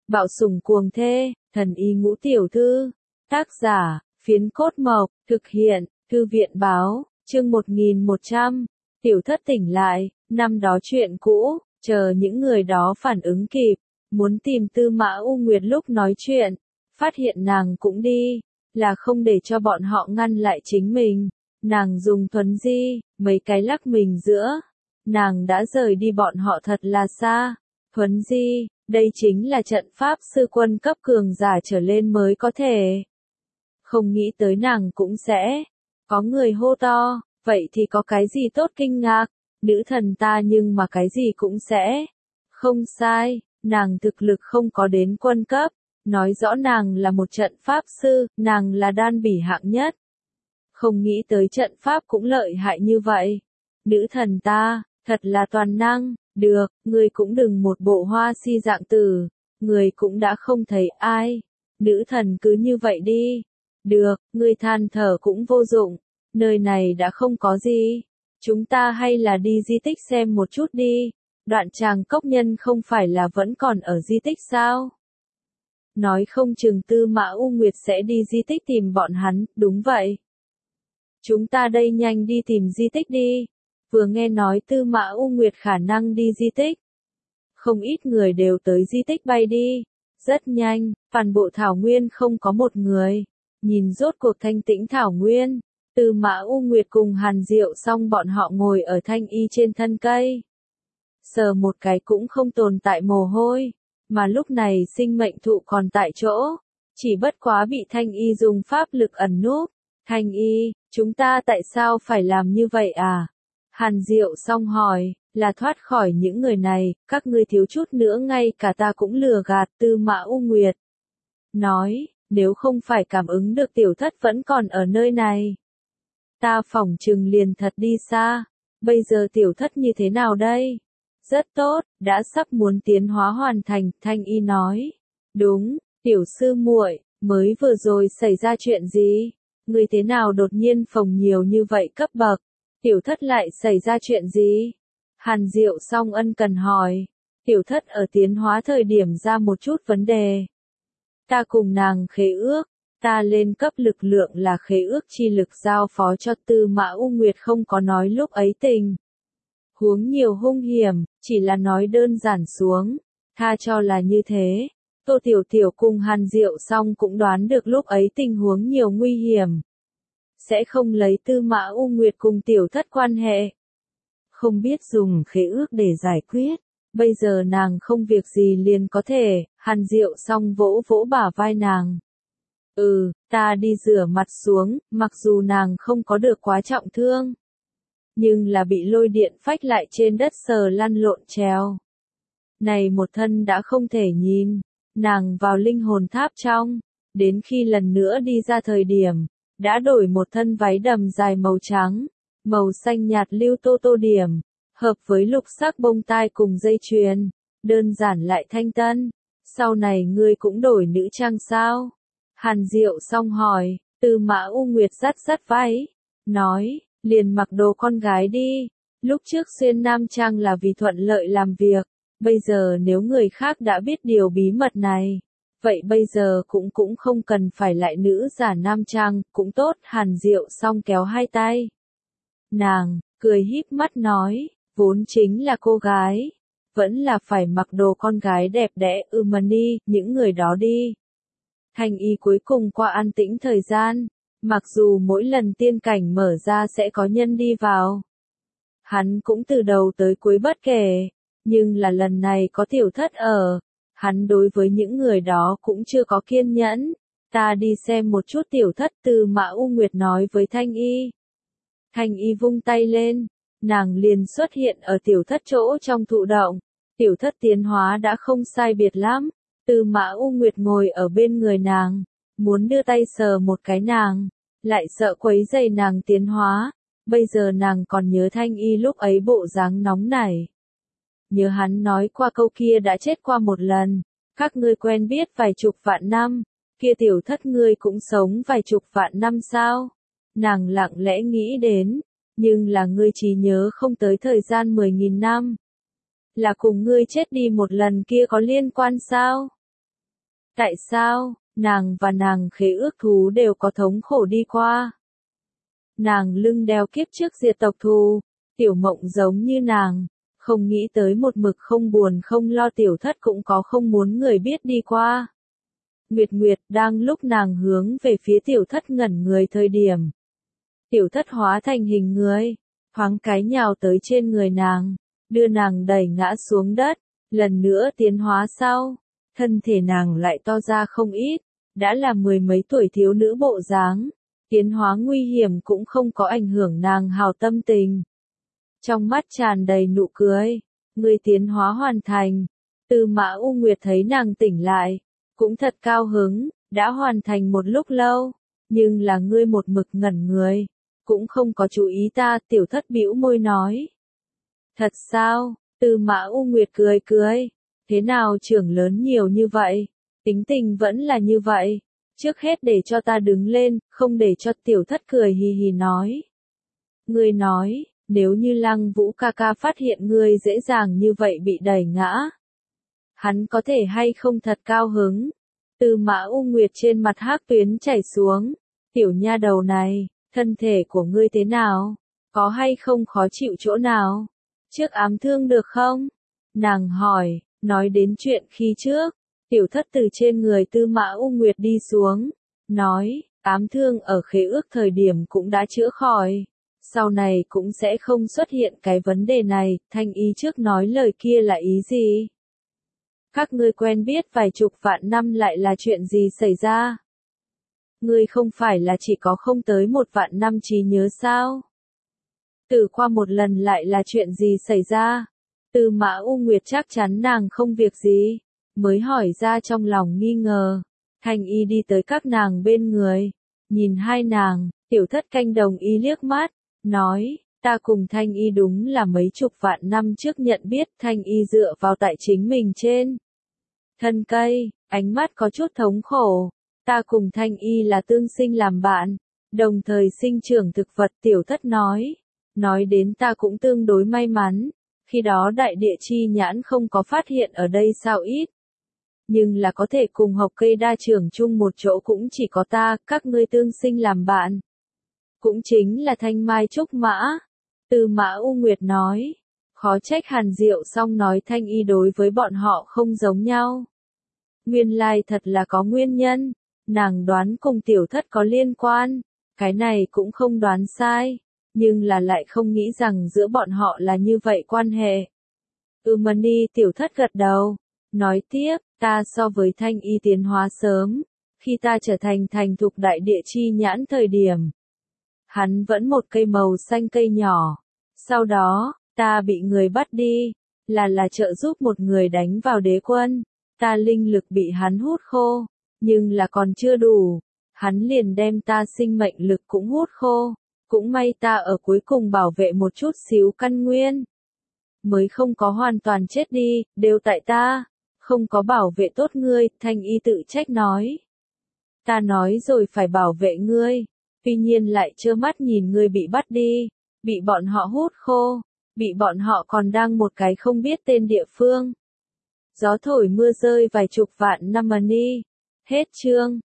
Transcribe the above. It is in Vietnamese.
Bạo sủng cuồng thê, thần y ngũ tiểu thư. Tác giả, Phiến Cốt Mộc, thực hiện, Thư viện báo, chương 1100. Tiểu thất tỉnh lại, năm đó chuyện cũ, chờ những người đó phản ứng kịp, muốn tìm Tư Mã U Nguyệt lúc nói chuyện, phát hiện nàng cũng đi, là không để cho bọn họ ngăn lại chính mình. Nàng dùng thuấn di, mấy cái lắc mình giữa. Nàng đã rời đi bọn họ thật là xa. Thuấn di, đây chính là trận pháp sư quân cấp cường giả trở lên mới có thể. Không nghĩ tới nàng cũng sẽ. Có người hô to, vậy thì có cái gì tốt kinh ngạc, nữ thần ta nhưng mà cái gì cũng sẽ. Không sai, nàng thực lực không có đến quân cấp, nói rõ nàng là một trận pháp sư, nàng là đan bỉ hạng nhất. Không nghĩ tới trận pháp cũng lợi hại như vậy. Nữ thần ta, thật là toàn năng, được, người cũng đừng một bộ hoa si dạng tử, người cũng đã không thấy ai. Nữ thần cứ như vậy đi. Được, người than thở cũng vô dụng, nơi này đã không có gì. Chúng ta hay là đi di tích xem một chút đi, Đoạn Tràng Cốc Nhân không phải là vẫn còn ở di tích sao? Nói không chừng Tư Mã U Nguyệt sẽ đi di tích tìm bọn hắn, đúng vậy. Chúng ta đây nhanh đi tìm di tích đi. Vừa nghe nói Tư Mã U Nguyệt khả năng đi di tích. Không ít người đều tới di tích bay đi. Rất nhanh, toàn bộ thảo nguyên không có một người. Nhìn rốt cuộc thanh tĩnh thảo nguyên. Tư Mã U Nguyệt cùng Hàn Diệu xong bọn họ ngồi ở thanh y trên thân cây. Sờ một cái cũng không tồn tại mồ hôi. Mà lúc này sinh mệnh thụ còn tại chỗ. Chỉ bất quá bị thanh y dùng pháp lực ẩn núp. Thanh y, chúng ta tại sao phải làm như vậy à? Hàn Diệu xong hỏi, là thoát khỏi những người này, các ngươi thiếu chút nữa ngay cả ta cũng lừa gạt. Tư Mã U Nguyệt nói, nếu không phải cảm ứng được tiểu thất vẫn còn ở nơi này, ta phỏng chừng liền thật đi xa. Bây giờ tiểu thất như thế nào đây? Rất tốt, đã sắp muốn tiến hóa hoàn thành, thanh y nói. Đúng, tiểu sư muội, mới vừa rồi xảy ra chuyện gì? Người thế nào đột nhiên phồng nhiều như vậy cấp bậc? Tiểu thất lại xảy ra chuyện gì? Hàn Diệu song ân cần hỏi. Tiểu thất ở tiến hóa thời điểm ra một chút vấn đề. Ta cùng nàng khế ước. Ta lên cấp lực lượng là khế ước chi lực giao phó cho Tư Mã U Nguyệt không có nói lúc ấy tình huống nhiều hung hiểm, chỉ là nói đơn giản xuống. Tha cho là như thế. Tô Tiểu Tiểu cùng Hàn Diệu song cũng đoán được lúc ấy tình huống nhiều nguy hiểm. Sẽ không lấy Tư Mã U Nguyệt cùng tiểu thất quan hệ. Không biết dùng khế ước để giải quyết. Bây giờ nàng không việc gì liền có thể. Hàn Diệu song vỗ vỗ bả vai nàng. Ta đi rửa mặt xuống, mặc dù nàng không có được quá trọng thương. Nhưng là bị lôi điện phách lại trên đất sờ lăn lộn trèo. Này một thân đã không thể nhìn. Nàng vào linh hồn tháp trong. Đến khi lần nữa đi ra thời điểm, đã đổi một thân váy đầm dài màu trắng, màu xanh nhạt lưu tô tô điểm, hợp với lục sắc bông tai cùng dây chuyền, đơn giản lại thanh tân. Sau này ngươi cũng đổi nữ trang sao? Hàn Diệu xong hỏi. Tư Mã U Nguyệt dắt dắt váy, nói, liền mặc đồ con gái đi. Lúc trước xuyên nam trang là vì thuận lợi làm việc, bây giờ nếu người khác đã biết điều bí mật này, vậy bây giờ cũng không cần phải lại nữ giả nam trang, cũng tốt. Hàn Diệu xong kéo hai tay. Nàng, cười híp mắt nói, vốn chính là cô gái, vẫn là phải mặc đồ con gái đẹp đẽ. Mani, những người đó đi. Thanh y cuối cùng qua an tĩnh thời gian, mặc dù mỗi lần tiên cảnh mở ra sẽ có nhân đi vào. Hắn cũng từ đầu tới cuối bất kể, nhưng là lần này có tiểu thất ở. Hắn đối với những người đó cũng chưa có kiên nhẫn. Ta đi xem một chút tiểu thất. Tư Mã U Nguyệt nói với thanh y. Thanh y vung tay lên, nàng liền xuất hiện ở tiểu thất chỗ trong thụ động. Tiểu thất tiến hóa đã không sai biệt lắm. Tư Mã U Nguyệt ngồi ở bên người nàng, muốn đưa tay sờ một cái nàng, lại sợ quấy rầy nàng tiến hóa. Bây giờ nàng còn nhớ thanh y lúc ấy bộ dáng nóng nảy. Nhớ hắn nói qua câu kia đã chết qua một lần. Các ngươi quen biết vài chục vạn năm, kia tiểu thất ngươi cũng sống vài chục vạn năm sao? Nàng lặng lẽ nghĩ đến, nhưng là ngươi chỉ nhớ không tới thời gian 10.000 năm. Là cùng ngươi chết đi một lần kia có liên quan sao? Tại sao, nàng và nàng khế ước thú đều có thống khổ đi qua. Nàng lưng đeo kiếp trước diệt tộc thù, Tiểu Mộng giống như nàng, không nghĩ tới một mực không buồn không lo Tiểu Thất cũng có không muốn người biết đi qua. Nguyệt Nguyệt đang lúc nàng hướng về phía Tiểu Thất ngẩn người thời điểm. Tiểu Thất hóa thành hình người, thoáng cái nhào tới trên người nàng, đưa nàng đẩy ngã xuống đất, lần nữa tiến hóa sau, thân thể nàng lại to ra không ít, đã là 10 mấy tuổi thiếu nữ bộ dáng, tiến hóa nguy hiểm cũng không có ảnh hưởng nàng hào tâm tình. Trong mắt tràn đầy nụ cười, người tiến hóa hoàn thành, Tư Mã U Nguyệt thấy nàng tỉnh lại, cũng thật cao hứng, đã hoàn thành một lúc lâu, nhưng là ngươi một mực ngẩn người, cũng không có chú ý ta, Tiểu Thất bĩu môi nói. Thật sao, Tư Mã U Nguyệt cười cười, thế nào trưởng lớn nhiều như vậy, tính tình vẫn là như vậy, trước hết để cho ta đứng lên, không để cho Tiểu Thất cười hì hì nói. Ngươi nói, nếu như Lăng Vũ ca ca phát hiện ngươi dễ dàng như vậy bị đẩy ngã, hắn có thể hay không thật cao hứng. Tư Mã U Nguyệt trên mặt hắc tuyến chảy xuống, tiểu nha đầu này, thân thể của ngươi thế nào, có hay không khó chịu chỗ nào, trước ám thương được không? Nàng hỏi, nói đến chuyện khi trước, Tiểu Thất từ trên người Tư Mã U Nguyệt đi xuống, nói, ám thương ở khế ước thời điểm cũng đã chữa khỏi, sau này cũng sẽ không xuất hiện cái vấn đề này, Thanh Y trước nói lời kia là ý gì? Các ngươi quen biết vài chục vạn năm lại là chuyện gì xảy ra? Ngươi không phải là chỉ có không tới 1 vạn năm trí nhớ sao? Từ qua một lần lại là chuyện gì xảy ra? Tư Mã U Nguyệt chắc chắn nàng không việc gì, mới hỏi ra trong lòng nghi ngờ. Thanh Y đi tới các nàng bên người, nhìn hai nàng, Tiểu Thất canh đồng ý liếc mắt, nói, ta cùng Thanh Y đúng là mấy chục vạn năm trước nhận biết, Thanh Y dựa vào tại chính mình trên thân cây, ánh mắt có chút thống khổ. Ta cùng Thanh Y là tương sinh làm bạn, đồng thời sinh trưởng thực vật, Tiểu Thất nói. Nói đến ta cũng tương đối may mắn, khi đó đại địa chi nhãn không có phát hiện ở đây sao ít. Nhưng là có thể cùng học cây đa trưởng chung một chỗ cũng chỉ có ta, các ngươi tương sinh làm bạn. Cũng chính là Thanh Mai Trúc Mã. Tư Mã U Nguyệt nói, khó trách Hàn Diệu xong nói Thanh Y đối với bọn họ không giống nhau. Nguyên lai thật là có nguyên nhân, nàng đoán cùng Tiểu Thất có liên quan, cái này cũng không đoán sai, nhưng là lại không nghĩ rằng giữa bọn họ là như vậy quan hệ. Mani, Tiểu Thất gật đầu, nói tiếp, ta so với Thanh Y tiến hóa sớm, khi ta trở thành thành thục đại địa chi nhãn thời điểm. Hắn vẫn một cây màu xanh cây nhỏ, sau đó, ta bị người bắt đi, là trợ giúp một người đánh vào đế quân, ta linh lực bị hắn hút khô, nhưng là còn chưa đủ, hắn liền đem ta sinh mệnh lực cũng hút khô, cũng may ta ở cuối cùng bảo vệ một chút xíu căn nguyên, mới không có hoàn toàn chết đi, đều tại ta, không có bảo vệ tốt ngươi, Thanh Y tự trách nói. Ta nói rồi phải bảo vệ ngươi, tuy nhiên lại trơ mắt nhìn ngươi bị bắt đi, bị bọn họ hút khô, bị bọn họ còn đang một cái không biết tên địa phương. Gió thổi mưa rơi vài chục vạn năm Mani. Hết chương.